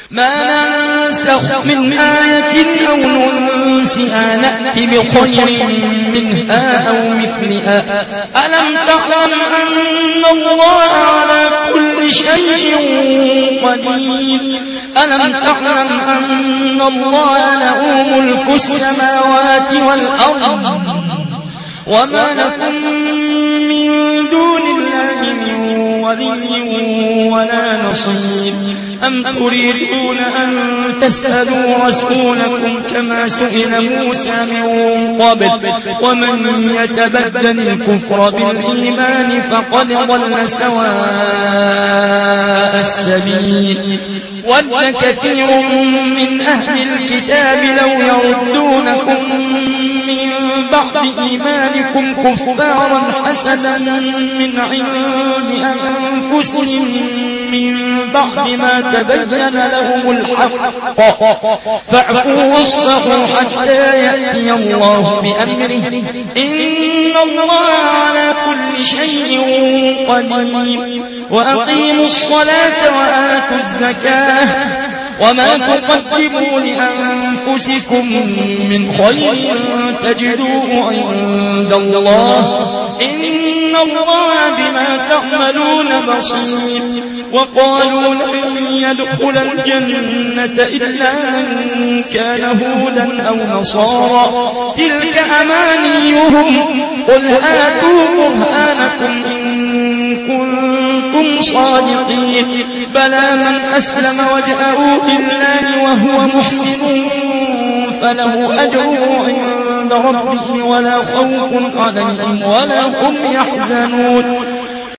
ما ننسخ من آية أو ننسها نأتي بخير منها أو مثلها ألم تعلم أن الله على كل شيء قدير ألم تعلم أن الله له ملك السماوات والأرض وما لكم من دون الله من ولي ولا نصير أم تريدون أن تسألوا رسولكم كما سئل موسى من قبل ومن يتبدل الكفر بالإيمان فقد ضل سواء السبيل ود كثير من أهل الكتاب لو يردونكم من بعد إيمانكم كفارا حسدا من عند أنفسهم من بعد ما تبين لهم الحق فاعفوا واصفحوا حتى يأتي الله بأمره إن الله على كل شيء قدير وأقيموا الصلاة وآتوا الزكاة وما تقدموا لأنفسكم من خير تجدوه عند الله إن الله بما تعملون بصير وقالوا لن يدخل الجنة إلا من كان هودا أو نصارى تلك أمانيهم قل هاتوا برهانكم إن كنتم صادقين بلى من أسلم وجهه لله وهو محسن فله أجره عند ربه ولا خوف عليهم ولا هم يحزنون